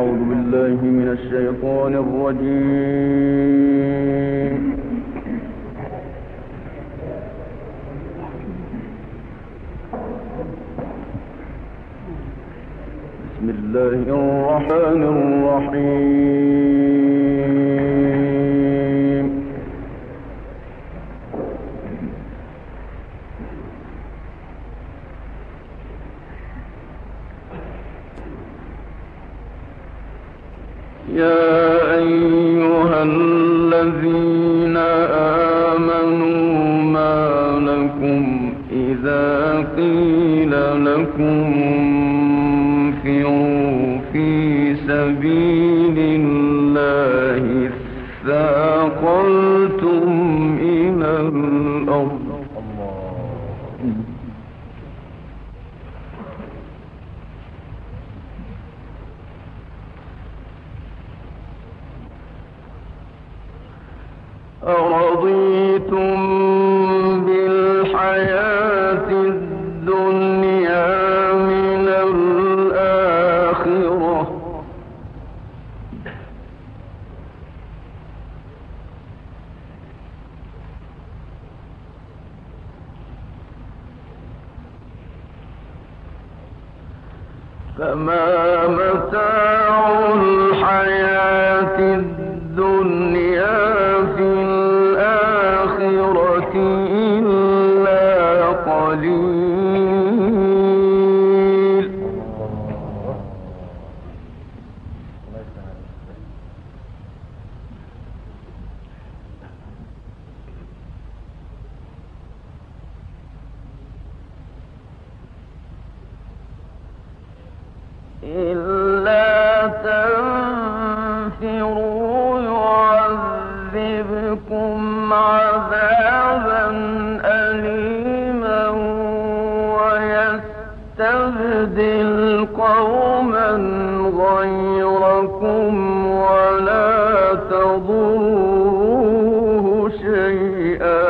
أعوذ بالله من الشيطان الرجيم. بسم الله الرحمن الرحيم. يا أيها الذين آمنوا ما لكم إذا قيل لكم انفروا في سبيل الله اثاقلتم إلى الأرض أرضيتم بالحياة الدنيا من الآخرة فما متاع الحياة الدنيا في الآخرة إلا قليل. إلا تنفروا يعذبكم عذابا أليما ويستبدل قوما غيركم ولا تضروه شيئا.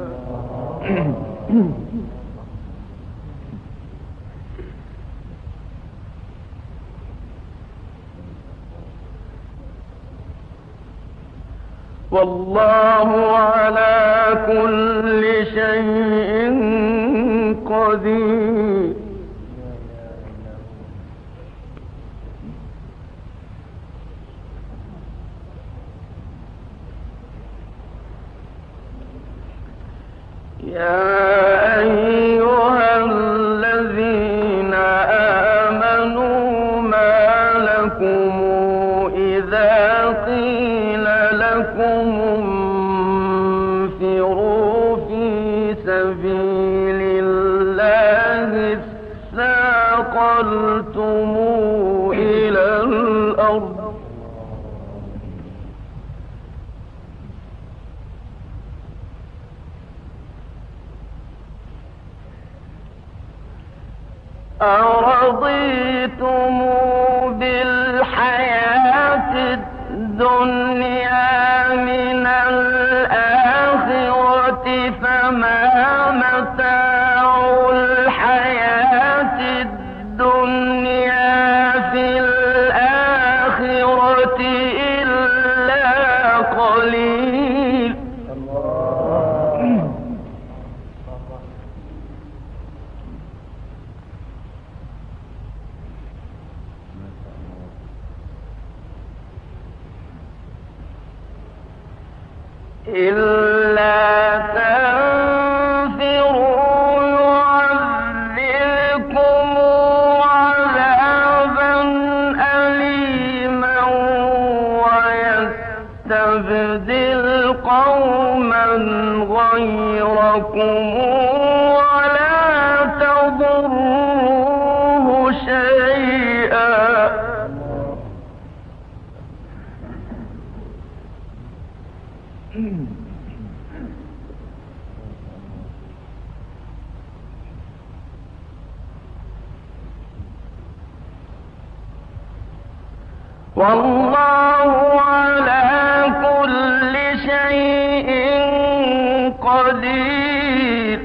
والله على كل شيء قدير. يا أيها الذين آمنوا ما لكم إذا قيل لكم انفروا في سبيل الله اثاقلتم إلى الأرض أرضيتم بالحياة الدنيا من الآخرة فما متاع الحياة الدنيا في الآخرة إلا قليل. إلا تنفروا يعذبكم عذابا أليما ويستبدل قوما غيركم ولا تضروه شيئا. والله على كل شيء قدير.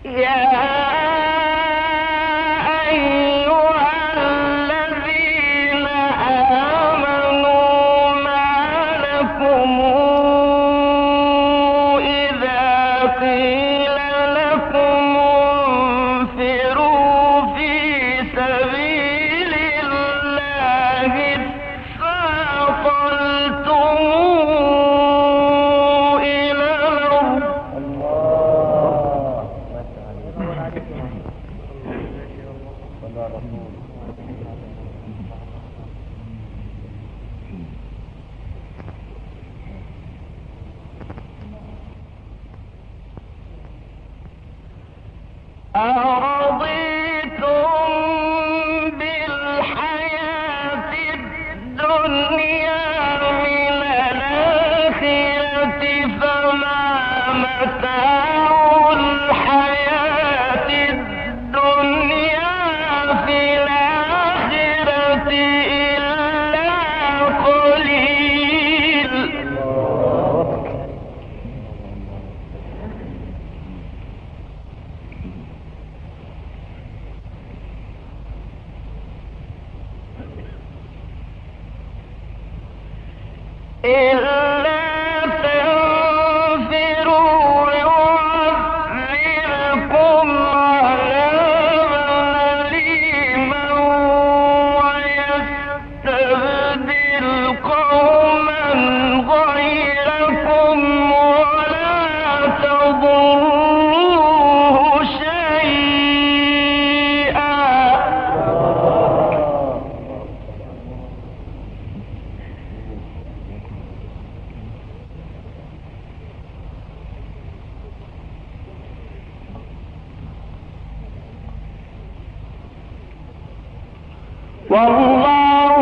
والله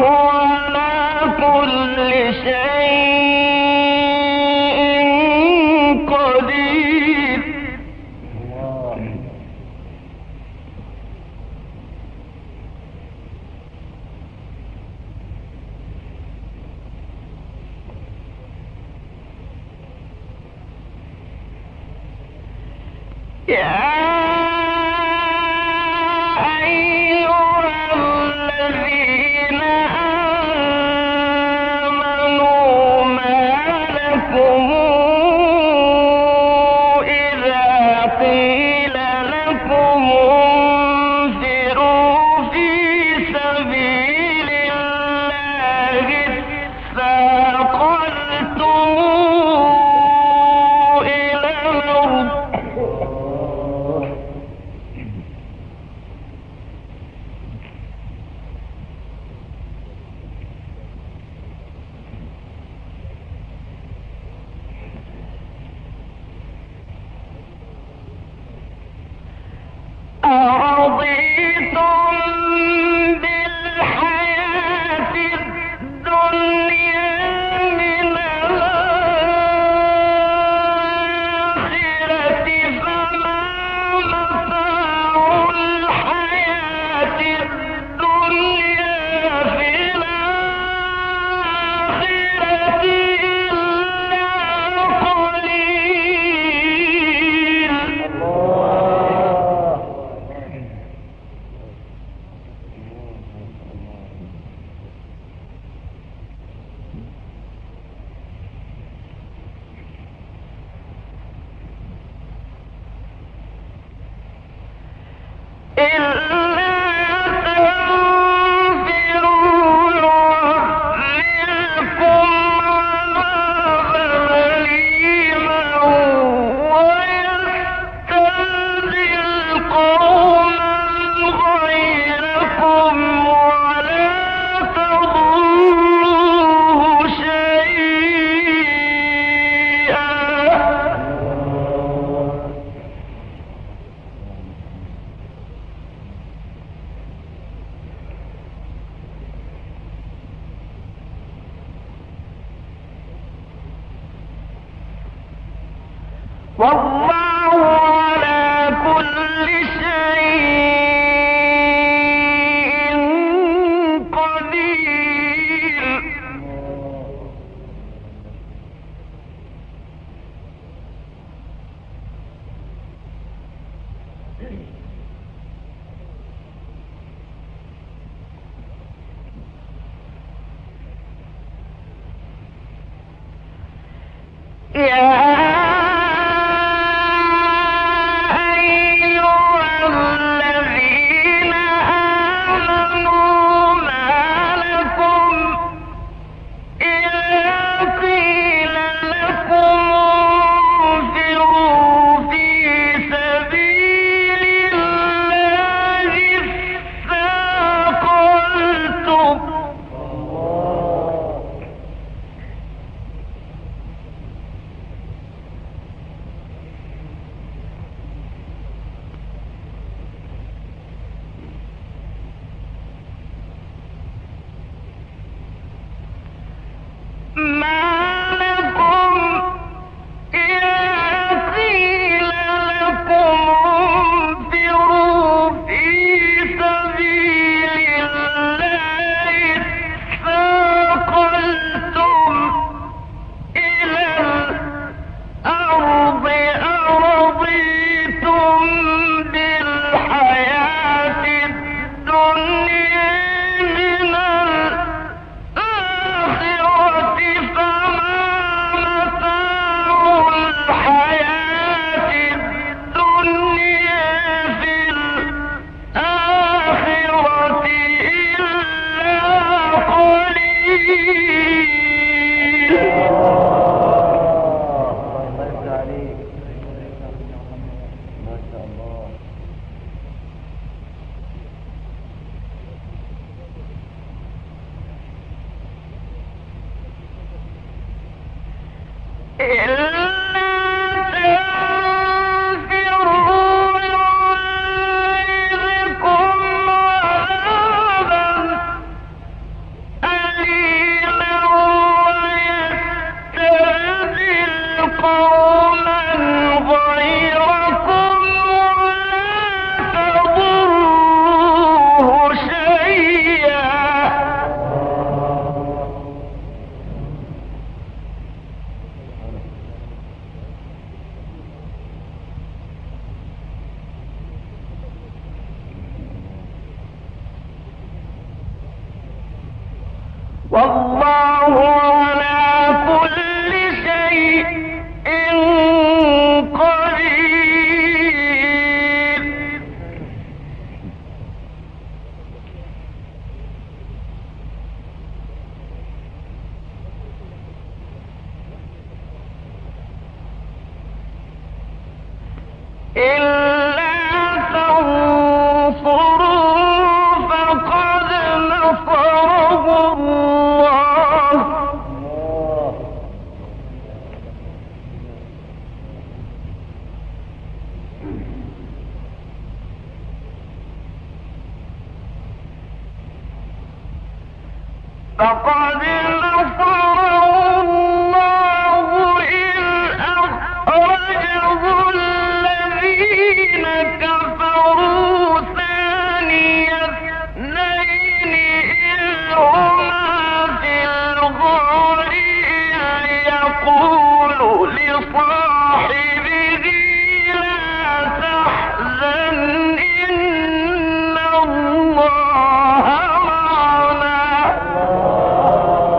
على كل شيء قدير. والله على كل شيء قدير. والله على كل شيء قدير. إلا تنصروا فقد نصره الله فقد نصره الله إذ أخرجه الذين كفروا ثاني اثنين إذ هما في الغار يقول لصاحبه لا تحزن إن الله معنا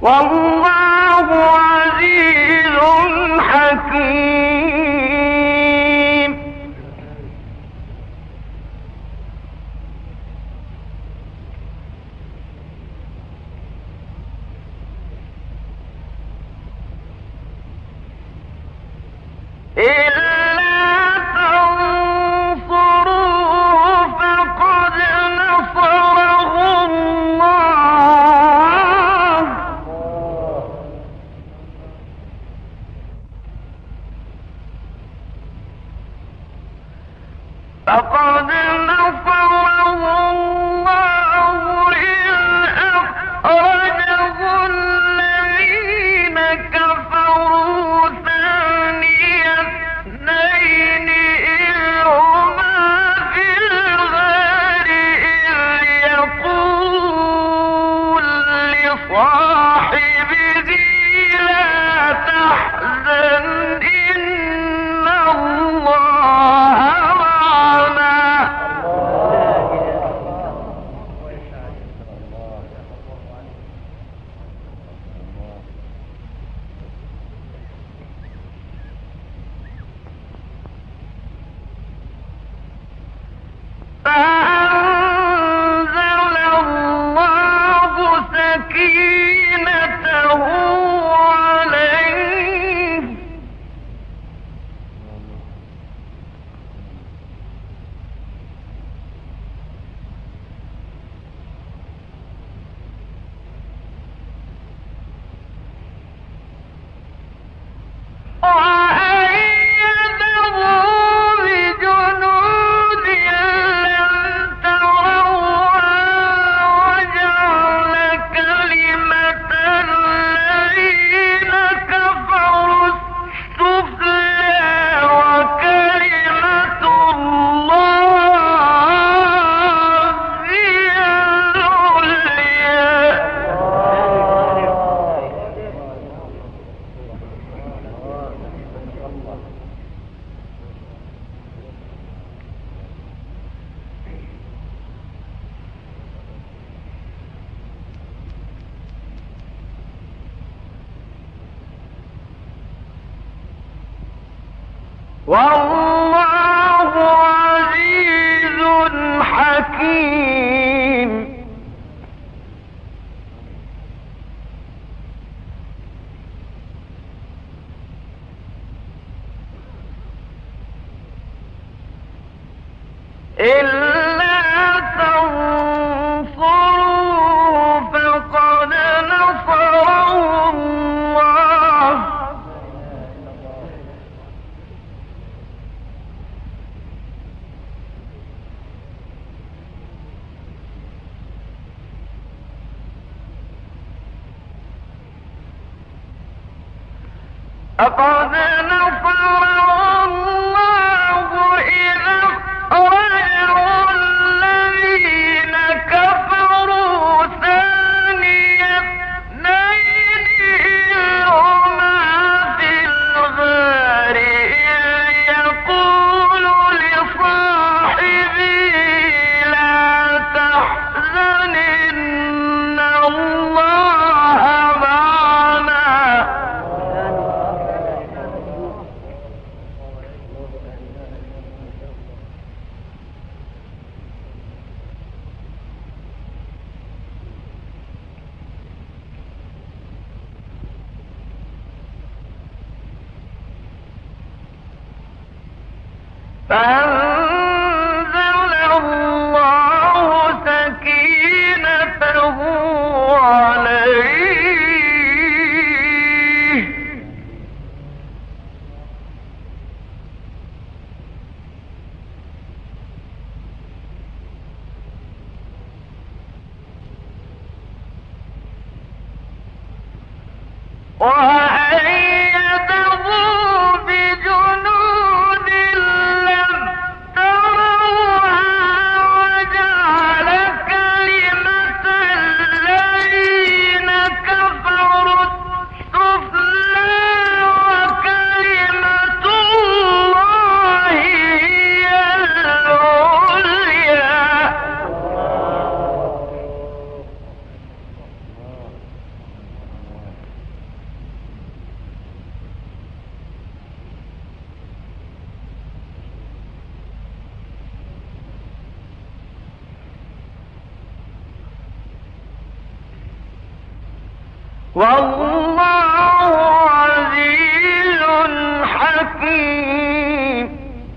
والله عزيز حكيم. فقد نصره الله إذ أخرجه الذين كفروا ثاني اثنين إذ هما في الغار إذ يقول لصاحبه لا تحزن إن الله فأنزل الله سكينته عليه وأيده بجنود لم تروها وجعل كلمة الذين كفروا السفلى وكلمة الله هي العليا. والله عزيز حكيم. إلا تنصروا فقد نصره الله فقد نصره الله إذ أخرجه الذين كفروا ثاني اثنين إذ هما في الغار إذ يقول لصاحبه لا تحزن إن الله معنا فأنزل الله سكينته عليه وأيده بجنود لم تروها وجعل كلمة الذين كفروا السفلى وكلمة الله هي العليا. والله عزيز حكيم.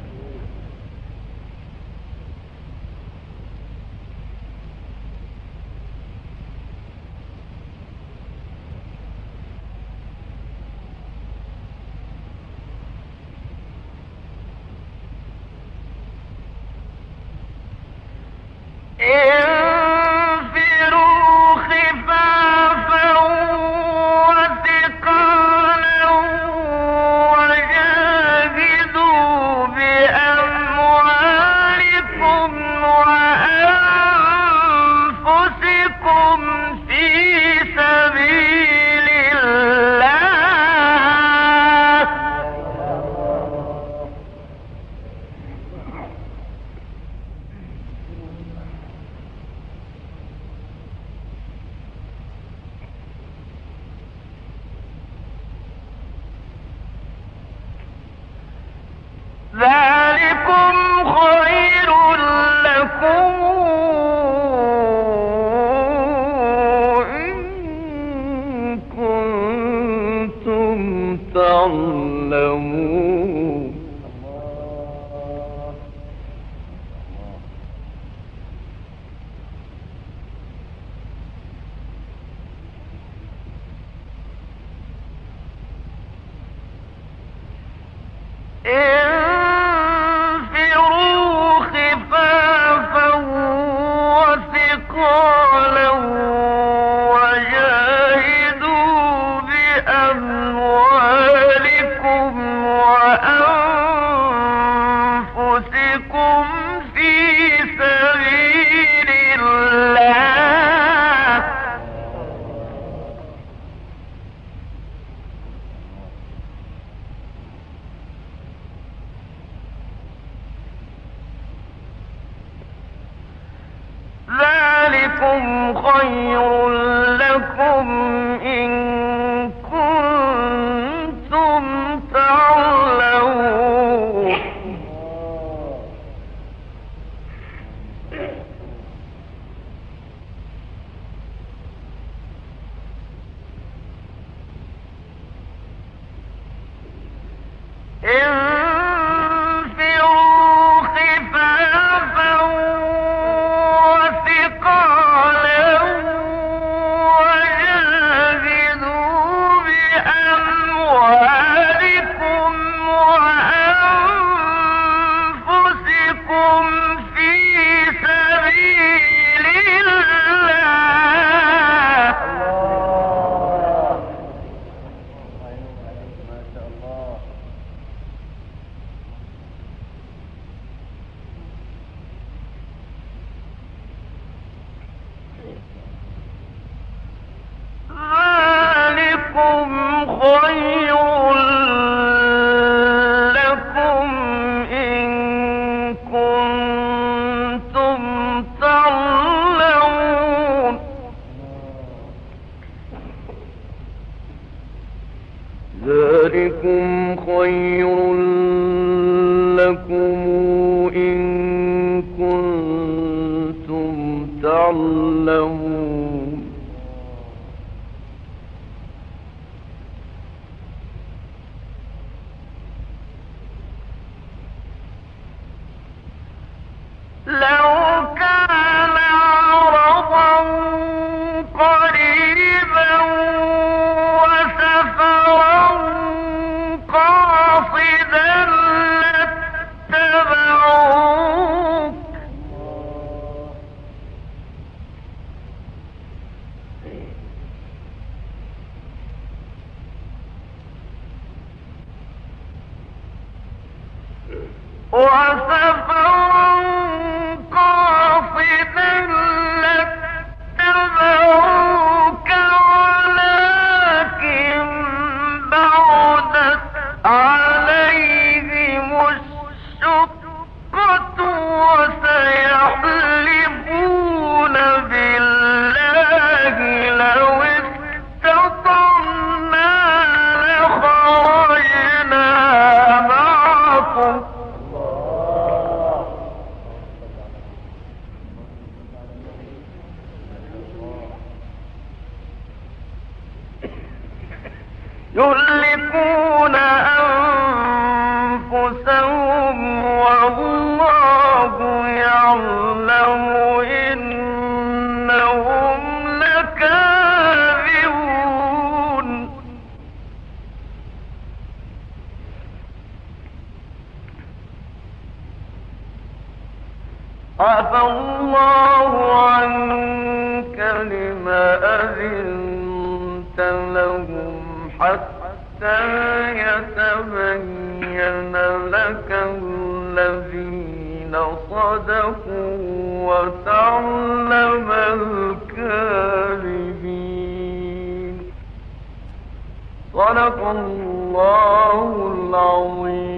انفروا خفافا وثقالا وجاهدوا بأموالكم وأنفسكم في سبيل الله. ذلكم خير لكم إن كنتم تعلمون. انفروا خفافا وثقالا وجاهدوا بأموالكم وأنفسكم في سبيل الله. ذلكم خير لكم إن كنتم تعلمون. انفروا خفافا وثقالا وجاهدوا بأموالكم وأنفسكم في سبيل الله. ذلكم خير لكم إن كنتم تعلمون. ذلكم خير لكم إن كنتم تعلمون. لو كان عرضا قريبا وسفرا قاصدا لاتبعوك ولكن بعدت عليهم الشقة وسيحلفون بالله لو استطعنا لخرجنا معكم يهلكون أنفسهم والله يعلم إنهم لكاذبون. عفى الله عنك لما أذنت لهم حتى يتبين لك الذين صدقوا وتعلم الكاذبين. صدق الله العظيم.